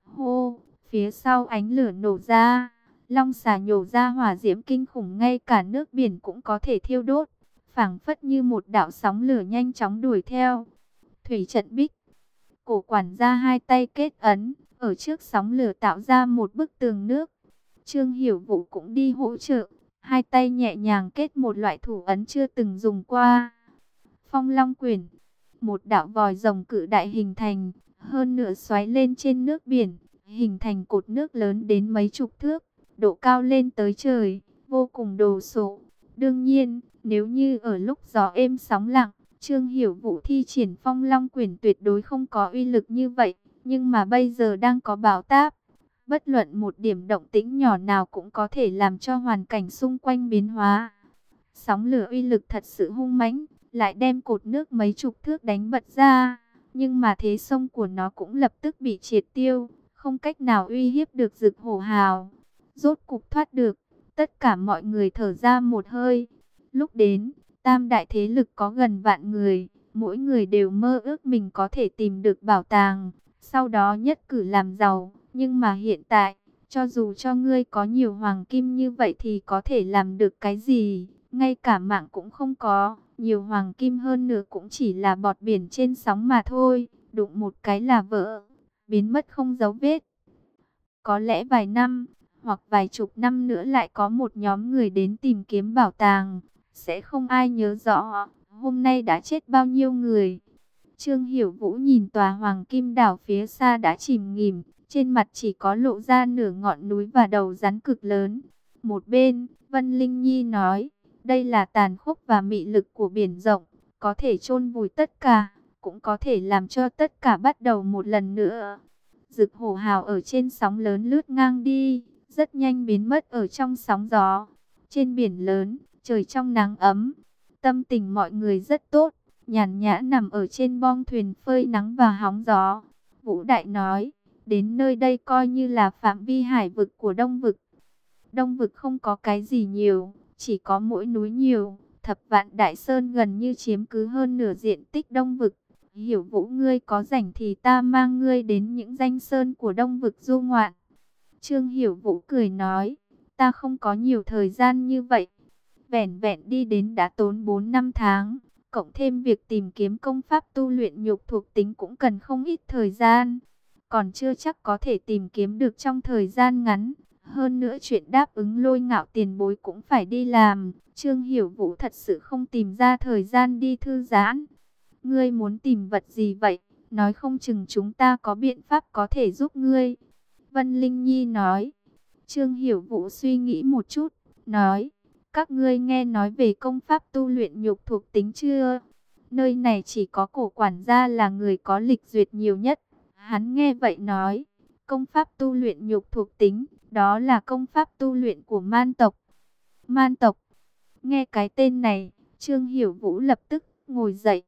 Hô, phía sau ánh lửa nổ ra, Long Xà nhổ ra hỏa diễm kinh khủng, ngay cả nước biển cũng có thể thiêu đốt, phảng phất như một đạo sóng lửa nhanh chóng đuổi theo. Thủy trận bích. Cổ quản gia hai tay kết ấn, ở trước sóng lửa tạo ra một bức tường nước. Trương Hiểu Vũ cũng đi hỗ trợ, hai tay nhẹ nhàng kết một loại thủ ấn chưa từng dùng qua. Phong Long Quyển, một đạo vòi rồng cự đại hình thành, hơn nữa xoáy lên trên nước biển, hình thành cột nước lớn đến mấy chục thước, độ cao lên tới trời, vô cùng đồ sộ. Đương nhiên, nếu như ở lúc gió êm sóng lặng, Trương Hiểu Vũ thi triển Phong Long Quyển tuyệt đối không có uy lực như vậy, nhưng mà bây giờ đang có bão táp. Bất luận một điểm động tĩnh nhỏ nào cũng có thể làm cho hoàn cảnh xung quanh biến hóa. Sóng lửa uy lực thật sự hung mãnh, lại đem cột nước mấy chục thước đánh bật ra. Nhưng mà thế sông của nó cũng lập tức bị triệt tiêu, không cách nào uy hiếp được Dực Hổ Hào. Rốt cục thoát được, tất cả mọi người thở ra một hơi. Lúc đến, tam đại thế lực có gần vạn người, mỗi người đều mơ ước mình có thể tìm được bảo tàng, sau đó nhất cử làm giàu. Nhưng mà hiện tại, cho dù cho ngươi có nhiều hoàng kim như vậy thì có thể làm được cái gì? Ngay cả mạng cũng không có, nhiều hoàng kim hơn nữa cũng chỉ là bọt biển trên sóng mà thôi, đụng một cái là vỡ, biến mất không dấu vết. Có lẽ vài năm, hoặc vài chục năm nữa lại có một nhóm người đến tìm kiếm bảo tàng, sẽ không ai nhớ rõ hôm nay đã chết bao nhiêu người. Trương Hiểu Vũ nhìn tòa hoàng kim đảo phía xa đã chìm nghỉm, trên mặt chỉ có lộ ra nửa ngọn núi và đầu rắn cực lớn. Một bên, Vân Linh Nhi nói, đây là tàn khốc và mị lực của biển rộng, có thể chôn vùi tất cả, cũng có thể làm cho tất cả bắt đầu một lần nữa. Dực Hổ Hào ở trên sóng lớn lướt ngang đi, rất nhanh biến mất ở trong sóng gió. Trên biển lớn, trời trong nắng ấm, tâm tình mọi người rất tốt, nhàn nhã nằm ở trên bong thuyền phơi nắng và hóng gió. Vũ Đại nói, đến nơi đây coi như là phạm vi hải vực của Đông vực. Đông vực không có cái gì nhiều, chỉ có mỗi núi nhiều, Thập Vạn Đại Sơn gần như chiếm cứ hơn nửa diện tích Đông vực. Hiểu Vũ, ngươi có rảnh thì ta mang ngươi đến những danh sơn của Đông vực du ngoạn. Trương Hiểu Vũ cười nói, ta không có nhiều thời gian như vậy. Vẻn vẹn đi đến đã tốn bốn năm tháng, cộng thêm việc tìm kiếm công pháp tu luyện nhục thuộc tính cũng cần không ít thời gian. Còn chưa chắc có thể tìm kiếm được trong thời gian ngắn. Hơn nữa chuyện đáp ứng Lôi Ngạo tiền bối cũng phải đi làm. Trương Hiểu Vũ thật sự không tìm ra thời gian đi thư giãn. Ngươi muốn tìm vật gì vậy? Nói không chừng chúng ta có biện pháp có thể giúp ngươi. Vân Linh Nhi nói. Trương Hiểu Vũ suy nghĩ một chút, nói, các ngươi nghe nói về công pháp tu luyện nhục thuộc tính chưa? Nơi này chỉ có Cổ quản gia là người có lịch duyệt nhiều nhất. Hắn nghe vậy nói, công pháp tu luyện nhục thuộc tính, đó là công pháp tu luyện của man tộc. Man tộc, nghe cái tên này, Trương Hiểu Vũ lập tức ngồi dậy.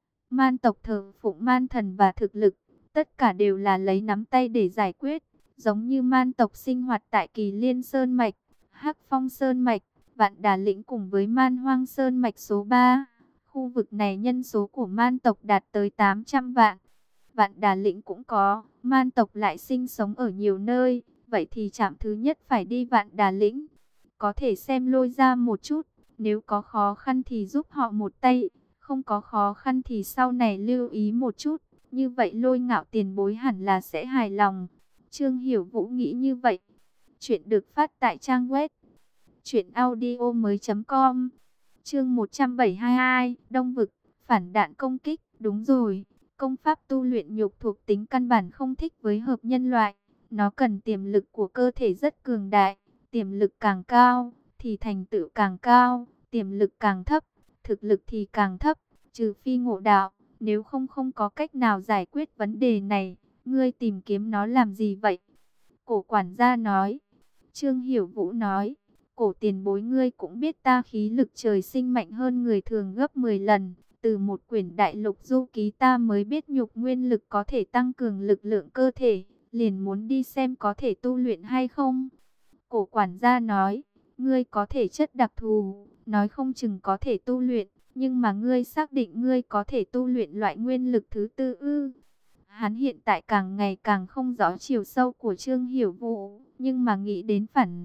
Man tộc thờ phụng man thần và thực lực, tất cả đều là lấy nắm tay để giải quyết. Giống như man tộc sinh hoạt tại Kỳ Liên Sơn Mạch, Hắc Phong Sơn Mạch, Vạn Đà Lĩnh cùng với Man Hoang Sơn Mạch số ba. Khu vực này nhân số của man tộc đạt tới tám trăm vạn. Vạn Đà Lĩnh cũng có, man tộc lại sinh sống ở nhiều nơi, vậy thì trạm thứ nhất phải đi Vạn Đà Lĩnh. Có thể xem Lôi ra một chút, nếu có khó khăn thì giúp họ một tay, không có khó khăn thì sau này lưu ý một chút, như vậy Lôi Ngạo tiền bối hẳn là sẽ hài lòng. Trương Hiểu Vũ nghĩ như vậy. Chuyện được phát tại trang web truyện audio mới chấm com. Chương một trăm bảy mươi hai, Đông vực, phản đạn công kích. Đúng rồi, Công pháp tu luyện nhục thuộc tính căn bản không thích với hợp nhân loại. Nó cần tiềm lực của cơ thể rất cường đại. Tiềm lực càng cao, thì thành tựu càng cao. Tiềm lực càng thấp, thực lực thì càng thấp. Trừ phi ngộ đạo, nếu không không có cách nào giải quyết vấn đề này. Ngươi tìm kiếm nó làm gì vậy? Cổ quản gia nói. Trương Hiểu Vũ nói. Cổ tiền bối, ngươi cũng biết ta khí lực trời sinh mạnh hơn người thường gấp mười lần. Từ một quyển đại lục du ký ta mới biết nhục nguyên lực có thể tăng cường lực lượng cơ thể. Liền muốn đi xem có thể tu luyện hay không. Cổ quản gia nói. Ngươi có thể chất đặc thù, nói không chừng có thể tu luyện. Nhưng mà ngươi xác định ngươi có thể tu luyện loại nguyên lực thứ tư ư? Hắn hiện tại càng ngày càng không rõ chiều sâu của Trương Hiểu Vũ, nhưng mà nghĩ đến phản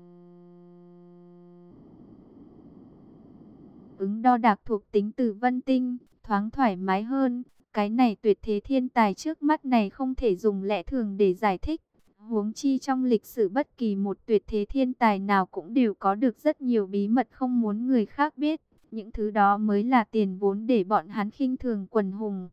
ứng đo đạc thuộc tính từ Vân Tinh, thoáng thoải mái hơn. Cái này tuyệt thế thiên tài trước mắt này không thể dùng lẽ thường để giải thích. Huống chi trong lịch sử bất kỳ một tuyệt thế thiên tài nào cũng đều có được rất nhiều bí mật không muốn người khác biết. Những thứ đó mới là tiền vốn để bọn hắn khinh thường quần hùng.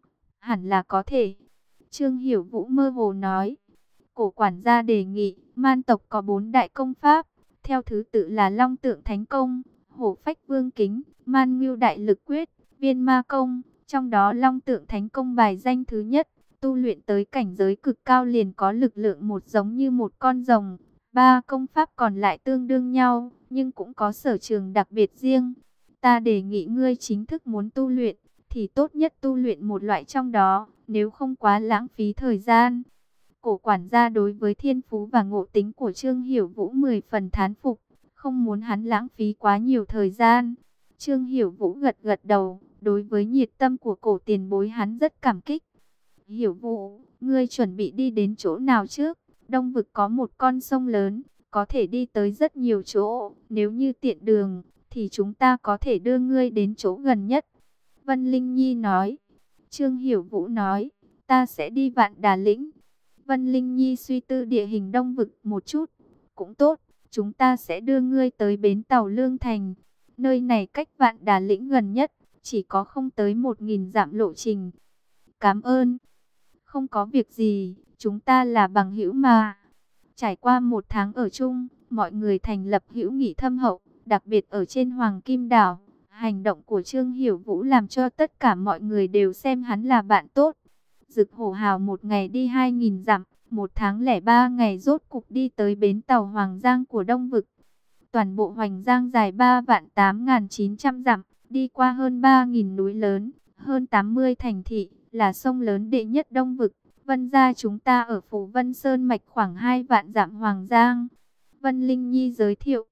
Hẳn là có thể. Trương Hiểu Vũ mơ hồ nói. Cổ quản gia đề nghị, man tộc có bốn đại công pháp. Theo thứ tự là Long Tượng Thánh Công, Hổ Phách Vương Kính, Man Ngưu Đại Lực Quyết, Viên Ma Công. Trong đó Long Tượng Thánh Công bài danh thứ nhất. Tu luyện tới cảnh giới cực cao liền có lực lượng một giống như một con rồng. Ba công pháp còn lại tương đương nhau, nhưng cũng có sở trường đặc biệt riêng. Ta đề nghị ngươi chính thức muốn tu luyện, thì tốt nhất tu luyện một loại trong đó, nếu không quá lãng phí thời gian. Cổ quản gia đối với thiên phú và ngộ tính của Trương Hiểu Vũ mười phần thán phục, không muốn hắn lãng phí quá nhiều thời gian. Trương Hiểu Vũ gật gật đầu, đối với nhiệt tâm của cổ tiền bối hắn rất cảm kích. Hiểu Vũ, ngươi chuẩn bị đi đến chỗ nào trước? Đông vực có một con sông lớn, có thể đi tới rất nhiều chỗ, nếu như tiện đường thì chúng ta có thể đưa ngươi đến chỗ gần nhất. Vân Linh Nhi nói. Trương Hiểu Vũ nói, ta sẽ đi Vạn Đà Lĩnh. Vân Linh Nhi suy tư địa hình Đông vực một chút. Cũng tốt, chúng ta sẽ đưa ngươi tới bến tàu Lương Thành. Nơi này cách Vạn Đà Lĩnh gần nhất, chỉ có không tới một nghìn dặm lộ trình. Cảm ơn. Không có việc gì, chúng ta là bằng hữu mà. Trải qua một tháng ở chung, mọi người thành lập hữu nghị thâm hậu, đặc biệt ở trên Hoàng Kim Đảo. Hành động của Trương Hiểu Vũ làm cho tất cả mọi người đều xem hắn là bạn tốt. Dực Hổ Hào một ngày đi hai nghìn dặm, một tháng lẻ ba ngày rốt cục đi tới bến tàu Hoàng Giang của Đông vực. Toàn bộ Hoành Giang dài ba vạn tám nghìn chín trăm dặm, đi qua hơn ba nghìn núi lớn, hơn tám mươi thành thị, là sông lớn đệ nhất Đông vực. Vân gia chúng ta ở phủ Vân Sơn mạch khoảng hai vạn dặm Hoàng Giang. Vân Linh Nhi giới thiệu.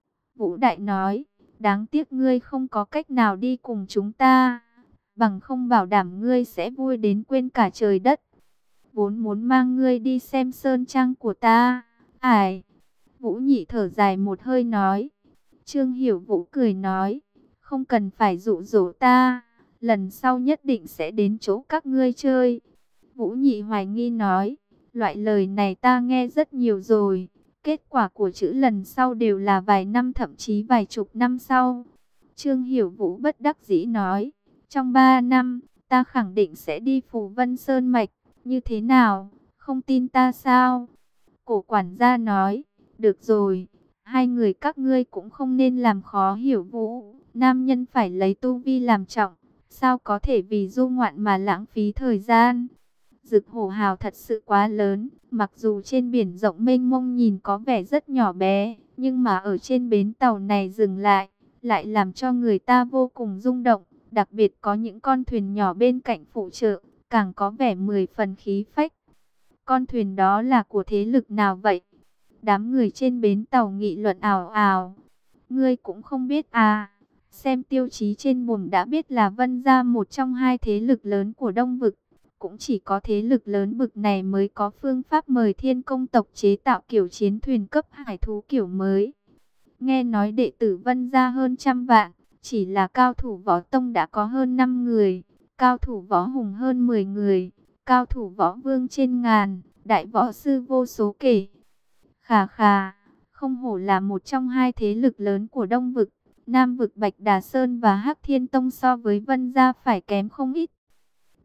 Vũ Đại nói, đáng tiếc ngươi không có cách nào đi cùng chúng ta, bằng không bảo đảm ngươi sẽ vui đến quên cả trời đất. Vốn muốn mang ngươi đi xem sơn trang của ta. Ải, Vũ Nhị thở dài một hơi nói. Trương Hiểu Vũ cười nói, không cần phải dụ dỗ ta, lần sau nhất định sẽ đến chỗ các ngươi chơi. Vũ Nhị hoài nghi nói, loại lời này ta nghe rất nhiều rồi. Kết quả của chữ lần sau đều là vài năm thậm chí vài chục năm sau. Trương Hiểu Vũ bất đắc dĩ nói, trong ba năm, ta khẳng định sẽ đi phủ Vân Sơn Mạch. Như thế nào, không tin ta sao? Cổ quản gia nói, được rồi, hai người các ngươi cũng không nên làm khó Hiểu Vũ. Nam nhân phải lấy tu vi làm trọng, sao có thể vì du ngoạn mà lãng phí thời gian. Dực Hổ Hào thật sự quá lớn, mặc dù trên biển rộng mênh mông nhìn có vẻ rất nhỏ bé, nhưng mà ở trên bến tàu này dừng lại, lại làm cho người ta vô cùng rung động, đặc biệt có những con thuyền nhỏ bên cạnh phụ trợ, càng có vẻ mười phần khí phách. Con thuyền đó là của thế lực nào vậy? Đám người trên bến tàu nghị luận ào ào. Ngươi cũng không biết à? Xem tiêu chí trên buồm đã biết là Vân gia một trong hai thế lực lớn của Đông vực. Cũng chỉ có thế lực lớn bực này mới có phương pháp mời Thiên Công tộc chế tạo kiểu chiến thuyền cấp hải thú kiểu mới. Nghe nói đệ tử Vân gia hơn trăm vạn, chỉ là cao thủ võ tông đã có hơn năm người, cao thủ võ hùng hơn mười người, cao thủ võ vương trên ngàn, đại võ sư vô số kể. Khà khà, không hổ là một trong hai thế lực lớn của Đông vực, Nam vực Bạch Đà Sơn và Hắc Thiên Tông so với Vân gia phải kém không ít.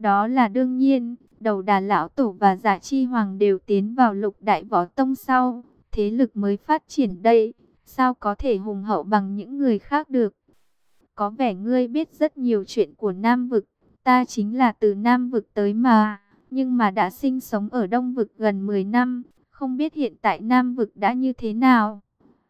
Đó là đương nhiên, Đầu Đà Lão Tổ và Giả Chi Hoàng đều tiến vào Lục Đại Võ Tông sau, thế lực mới phát triển đây, sao có thể hùng hậu bằng những người khác được. Có vẻ ngươi biết rất nhiều chuyện của Nam Vực, ta chính là từ Nam Vực tới mà, nhưng mà đã sinh sống ở Đông Vực gần mười năm, không biết hiện tại Nam Vực đã như thế nào.